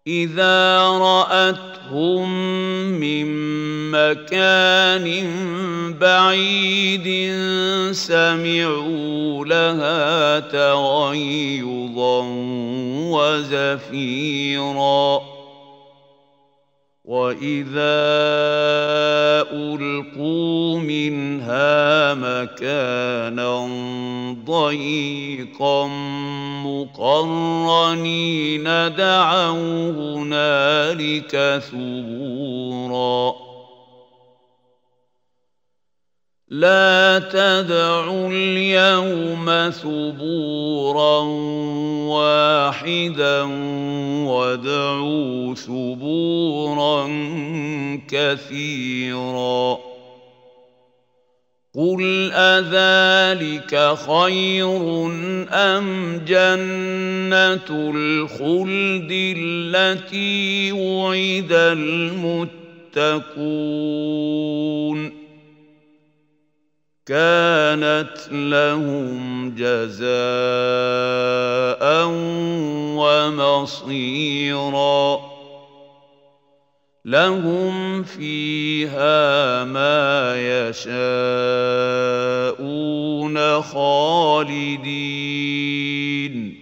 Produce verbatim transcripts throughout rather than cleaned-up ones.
إذا رأتهم من مكان بعيد سمعوا لها تغيظا وزفيرا وإذا ألقوا منها مكانا ضيقا مقرنين دعوا هنالك ثبورا لا تدعوا اليوم ثبورا واحدا وادعوا ثبورا كثيرا قل أذلك خير أم جنة الخلد التي وعد المتقون كانت لهم جزاء ومصيرا لهم فيها ما يشاءون خالدين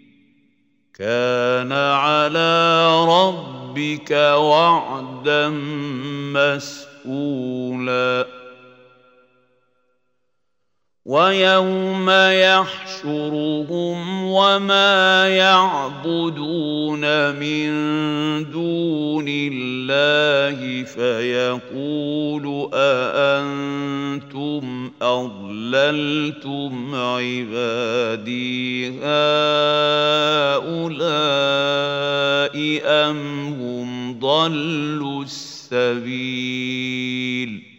كان على ربك وعدا مسئولا ويوم يحشرهم وما يعبدون من دون الله فيقول أأنتم أضللتم عبادي هؤلاء أم هم ضلوا السبيل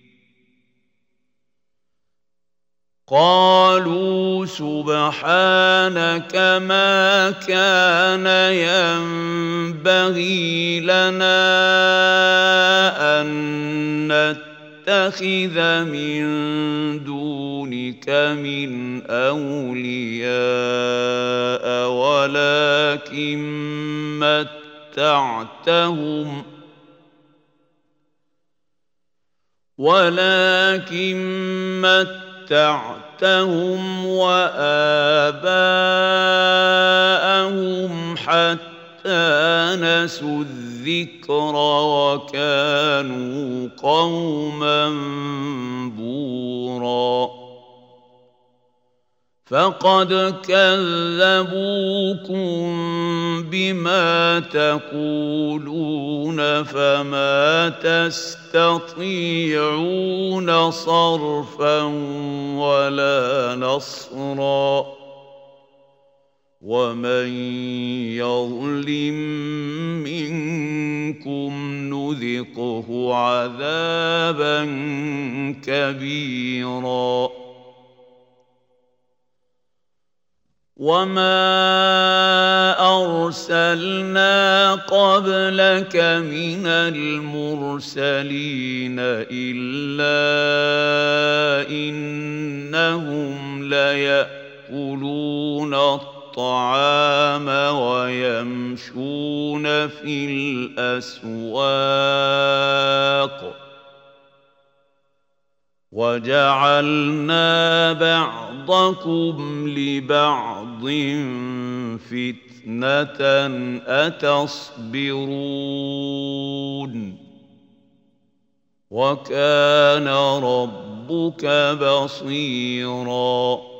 قالوا سبحانك ما كان ينبغي لنا أن نتخذ من دونك من أولياء ولكن متعتهم ولكن متعتهم متعتهم وآباءهم حتى نسوا الذكر وكانوا قوما بورا فقد كذبوكم بما تقولون فما تستطيعون صرفا ولا نصرا ومن يظلم منكم نذقه عذابا كبيرا وما أرسلنا قبلك من المرسلين إلا إنهم ليأكلون الطعام ويمشون في الأسواق وجعلنا بعضكم لبعض فتنة أتصبرون وكان ربك بصيراً